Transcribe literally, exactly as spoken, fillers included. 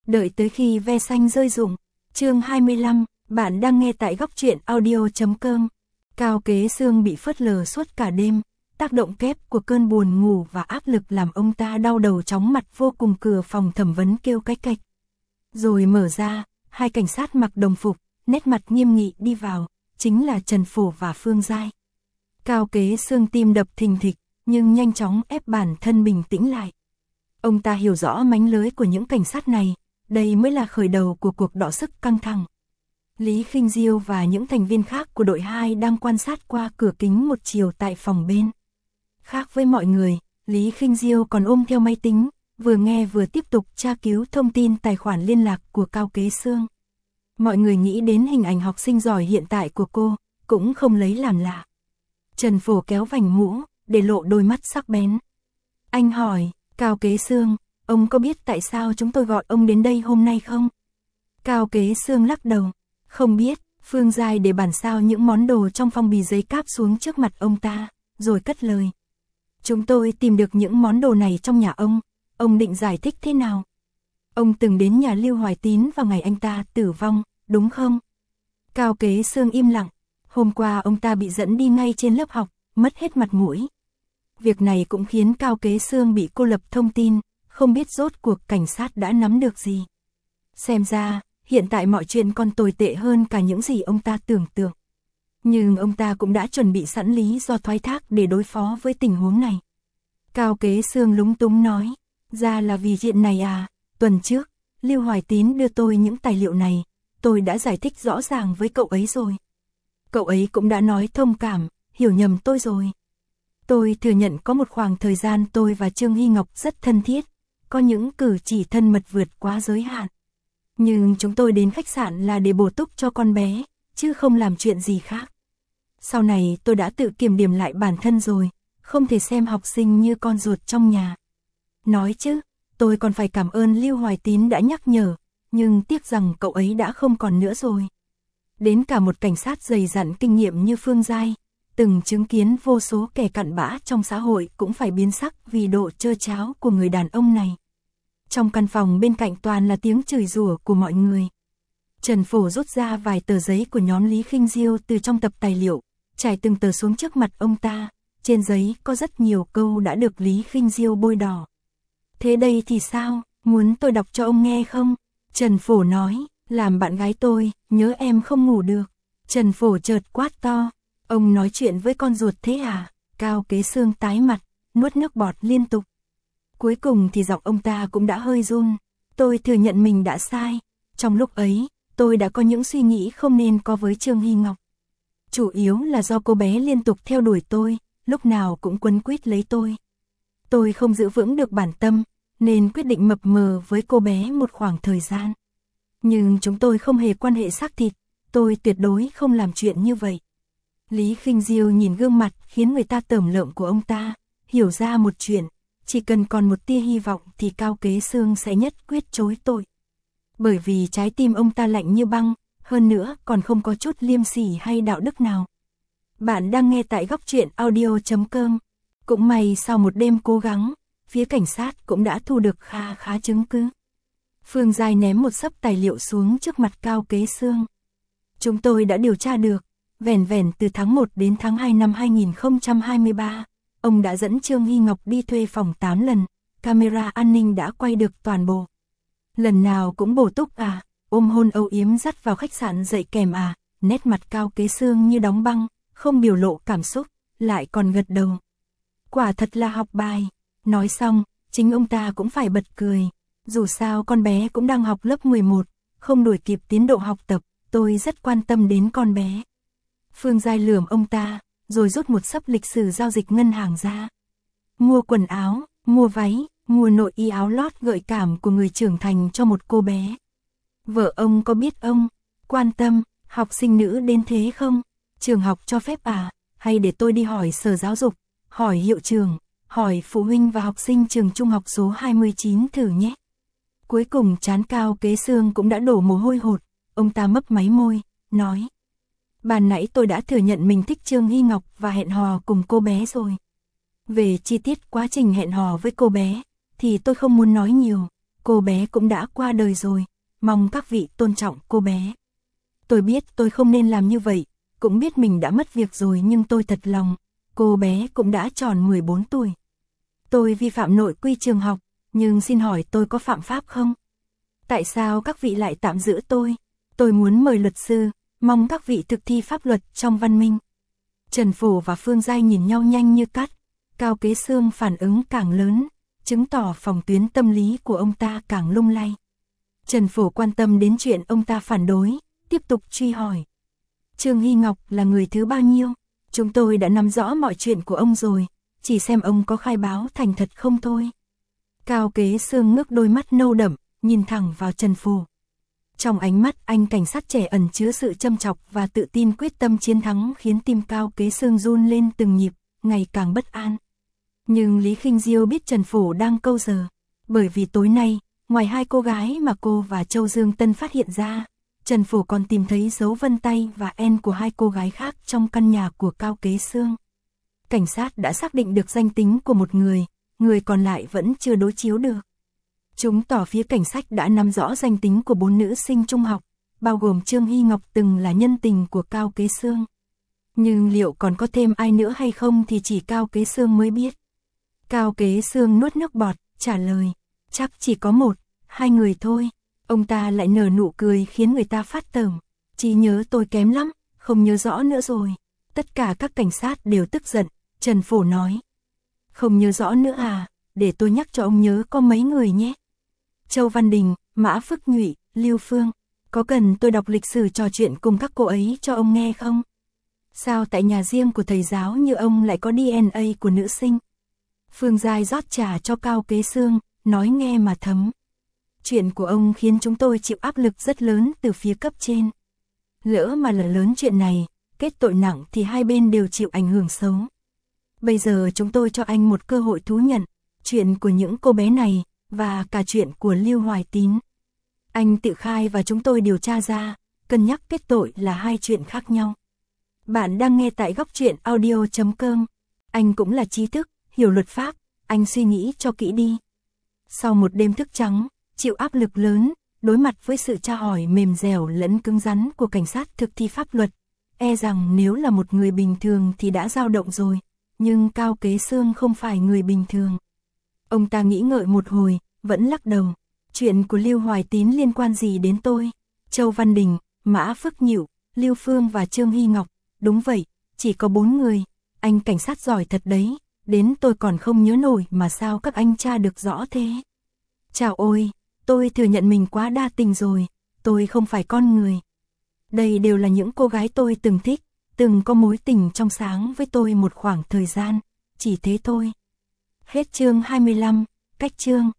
Đợi tới khi ve xanh rơi rụng. Chương hai mươi lăm, bạn đang nghe tại góc truyện audio chấm com. Cao Kế Xương bị phớt lờ suốt cả đêm, tác động kép của cơn buồn ngủ và áp lực làm ông ta đau đầu chóng mặt vô cùng. Cửa phòng thẩm vấn kêu cách cạch. Rồi mở ra, hai cảnh sát mặc đồng phục, nét mặt nghiêm nghị đi vào, chính là Trần Phổ và Phương Giai. Cao Kế Xương tim đập thình thịch, nhưng nhanh chóng ép bản thân bình tĩnh lại. Ông ta hiểu rõ mánh lới của những cảnh sát này, đây mới là khởi đầu của cuộc đọ sức căng thẳng. Lý Khinh Diêu và những thành viên khác của đội hai đang quan sát qua cửa kính một chiều tại phòng bên. Khác với mọi người, Lý Khinh Diêu còn ôm theo máy tính, vừa nghe vừa tiếp tục tra cứu thông tin tài khoản liên lạc của Cao Kế Xương. Mọi người nghĩ đến hình ảnh học sinh giỏi hiện tại của cô, cũng không lấy làm lạ. Trần Phổ kéo vành mũ, để lộ đôi mắt sắc bén. Anh hỏi, Cao Kế Xương, ông có biết tại sao chúng tôi gọi ông đến đây hôm nay không? Cao Kế Xương lắc đầu, không biết. Phương Giai để bản sao những món đồ trong phong bì giấy cáp xuống trước mặt ông ta, rồi cất lời. Chúng tôi tìm được những món đồ này trong nhà ông, ông định giải thích thế nào? Ông từng đến nhà Lưu Hoài Tín vào ngày anh ta tử vong, đúng không? Cao Kế Xương im lặng, hôm qua ông ta bị dẫn đi ngay trên lớp học, mất hết mặt mũi. Việc này cũng khiến Cao Kế Xương bị cô lập thông tin, không biết rốt cuộc cảnh sát đã nắm được gì. Xem ra, hiện tại mọi chuyện còn tồi tệ hơn cả những gì ông ta tưởng tượng. Nhưng ông ta cũng đã chuẩn bị sẵn lý do thoái thác để đối phó với tình huống này. Cao Kế Xương lúng túng nói, ra là vì chuyện này à, tuần trước, Lưu Hoài Tín đưa tôi những tài liệu này, tôi đã giải thích rõ ràng với cậu ấy rồi. Cậu ấy cũng đã nói thông cảm, hiểu nhầm tôi rồi. Tôi thừa nhận có một khoảng thời gian tôi và Trương Hy Ngọc rất thân thiết, có những cử chỉ thân mật vượt quá giới hạn. Nhưng chúng tôi đến khách sạn là để bổ túc cho con bé, chứ không làm chuyện gì khác. Sau này tôi đã tự kiểm điểm lại bản thân rồi, không thể xem học sinh như con ruột trong nhà. Nói chứ, tôi còn phải cảm ơn Lưu Hoài Tín đã nhắc nhở, nhưng tiếc rằng cậu ấy đã không còn nữa rồi. Đến cả một cảnh sát dày dặn kinh nghiệm như Phương Giai, từng chứng kiến vô số kẻ cặn bã trong xã hội cũng phải biến sắc vì độ trơ tráo của người đàn ông này. Trong căn phòng bên cạnh toàn là tiếng chửi rủa của mọi người. Trần Phổ rút ra vài tờ giấy của nhóm Lý Khinh Diêu từ trong tập tài liệu, trải từng tờ xuống trước mặt ông ta. Trên giấy có rất nhiều câu đã được Lý Khinh Diêu bôi đỏ. Thế đây thì sao, muốn tôi đọc cho ông nghe không? Trần Phổ nói, làm bạn gái tôi, nhớ em không ngủ được. Trần Phổ chợt quát to, ông nói chuyện với con ruột thế à? Cao Kế Xương tái mặt, nuốt nước bọt liên tục. Cuối cùng thì giọng ông ta cũng đã hơi run. Tôi thừa nhận mình đã sai. Trong lúc ấy, tôi đã có những suy nghĩ không nên có với Trương Hy Ngọc. Chủ yếu là do cô bé liên tục theo đuổi tôi, lúc nào cũng quấn quýt lấy tôi. Tôi không giữ vững được bản tâm, nên quyết định mập mờ với cô bé một khoảng thời gian. Nhưng chúng tôi không hề quan hệ xác thịt, tôi tuyệt đối không làm chuyện như vậy. Lý Khinh Diêu nhìn gương mặt khiến người ta tởm lợm của ông ta, hiểu ra một chuyện. Chỉ cần còn một tia hy vọng thì Cao Kế Xương sẽ nhất quyết chối tội. Bởi vì trái tim ông ta lạnh như băng, hơn nữa còn không có chút liêm sỉ hay đạo đức nào. Bạn đang nghe tại góc truyện audio chấm com. Cũng may sau một đêm cố gắng, phía cảnh sát cũng đã thu được kha khá chứng cứ. Phương Giai ném một xấp tài liệu xuống trước mặt Cao Kế Xương. Chúng tôi đã điều tra được, vẻn vẻn từ tháng một đến tháng hai năm hai nghìn không trăm hai mươi ba. Ông đã dẫn Trương Hy Ngọc đi thuê phòng tám lần, camera an ninh đã quay được toàn bộ. Lần nào cũng bổ túc à, ôm hôn âu yếm dắt vào khách sạn dậy kèm à, nét mặt Cao Kế Xương như đóng băng, không biểu lộ cảm xúc, lại còn gật đầu. Quả thật là học bài. Nói xong, chính ông ta cũng phải bật cười. Dù sao con bé cũng đang học lớp mười một, không đuổi kịp tiến độ học tập, tôi rất quan tâm đến con bé. Phương Giai lườm ông ta, rồi rút một xấp lịch sử giao dịch ngân hàng ra. Mua quần áo, mua váy, mua nội y áo lót gợi cảm của người trưởng thành cho một cô bé. Vợ ông có biết ông quan tâm học sinh nữ đến thế không? Trường học cho phép à? Hay để tôi đi hỏi sở giáo dục, hỏi hiệu trưởng, hỏi phụ huynh và học sinh trường trung học số hai mươi chín thử nhé. Cuối cùng trán Cao Kế Xương cũng đã đổ mồ hôi hột, ông ta mấp máy môi, nói. Ban nãy tôi đã thừa nhận mình thích Trương Hy Ngọc và hẹn hò cùng cô bé rồi. Về chi tiết quá trình hẹn hò với cô bé, thì tôi không muốn nói nhiều. cô bé cũng đã qua đời rồi, mong các vị tôn trọng cô bé. Tôi biết tôi không nên làm như vậy, cũng biết mình đã mất việc rồi nhưng tôi thật lòng, cô bé cũng đã tròn mười bốn tuổi. Tôi vi phạm nội quy trường học, nhưng xin hỏi tôi có phạm pháp không? Tại sao các vị lại tạm giữ tôi? Tôi muốn mời luật sư, mong các vị thực thi pháp luật trong văn minh. Trần Phổ và Phương Giai nhìn nhau nhanh như cắt, Cao Kế Xương phản ứng càng lớn, chứng tỏ phòng tuyến tâm lý của ông ta càng lung lay. Trần Phổ quan tâm đến chuyện ông ta phản đối, tiếp tục truy hỏi. Trương Hy Ngọc là người thứ bao nhiêu? Chúng tôi đã nắm rõ mọi chuyện của ông rồi, chỉ xem ông có khai báo thành thật không thôi. Cao Kế Xương ngước đôi mắt nâu đậm, nhìn thẳng vào Trần Phổ. Trong ánh mắt anh cảnh sát trẻ ẩn chứa sự châm chọc và tự tin quyết tâm chiến thắng khiến tim Cao Kế Xương run lên từng nhịp, ngày càng bất an. Nhưng Lý Khinh Diêu biết Trần Phổ đang câu giờ, bởi vì tối nay, ngoài hai cô gái mà cô và Châu Dương Tân phát hiện ra, Trần Phổ còn tìm thấy dấu vân tay và en của hai cô gái khác trong căn nhà của Cao Kế Xương. Cảnh sát đã xác định được danh tính của một người, người còn lại vẫn chưa đối chiếu được. Chúng tỏ phía cảnh sát đã nắm rõ danh tính của bốn nữ sinh trung học, bao gồm Trương Hy Ngọc từng là nhân tình của Cao Kế Xương. Nhưng liệu còn có thêm ai nữa hay không thì chỉ Cao Kế Xương mới biết. Cao Kế Xương nuốt nước bọt, trả lời, chắc chỉ có một, hai người thôi. Ông ta lại nở nụ cười khiến người ta phát tởm. Trí nhớ tôi kém lắm, không nhớ rõ nữa rồi. Tất cả các cảnh sát đều tức giận, Trần Phổ nói. Không nhớ rõ nữa à, để tôi nhắc cho ông nhớ có mấy người nhé. Châu Văn Đình, Mã Phước Nhụy, Lưu Phương. Có cần tôi đọc lịch sử trò chuyện cùng các cô ấy cho ông nghe không? Sao tại nhà riêng của thầy giáo như ông lại có đê en a của nữ sinh? Phương Giai rót trà cho Cao Kế Xương, nói nghe mà thấm. Chuyện của ông khiến chúng tôi chịu áp lực rất lớn từ phía cấp trên. Lỡ mà là lớn chuyện này, kết tội nặng thì hai bên đều chịu ảnh hưởng xấu. Bây giờ chúng tôi cho anh một cơ hội thú nhận, chuyện của những cô bé này, và cả chuyện của Lưu Hoài Tín. Anh tự khai và chúng tôi điều tra ra, cân nhắc kết tội là hai chuyện khác nhau. Bạn đang nghe tại góc truyện audio chấm com. Anh cũng là trí thức, hiểu luật pháp, anh suy nghĩ cho kỹ đi. Sau một đêm thức trắng, chịu áp lực lớn, đối mặt với sự tra hỏi mềm dẻo lẫn cứng rắn của cảnh sát thực thi pháp luật, e rằng nếu là một người bình thường thì đã dao động rồi, nhưng Cao Kế Xương không phải người bình thường. Ông ta nghĩ ngợi một hồi, vẫn lắc đầu. Chuyện của Lưu Hoài Tín liên quan gì đến tôi? Châu Văn Đình, Mã Phước Nhụy, Lưu Phương và Trương Hy Ngọc. Đúng vậy, chỉ có bốn người. Anh cảnh sát giỏi thật đấy, đến tôi còn không nhớ nổi mà sao các anh tra được rõ thế. Chào ôi, tôi thừa nhận mình quá đa tình rồi, tôi không phải con người. Đây đều là những cô gái tôi từng thích, từng có mối tình trong sáng với tôi một khoảng thời gian, chỉ thế thôi. Hết chương hai mươi lăm, cách chương.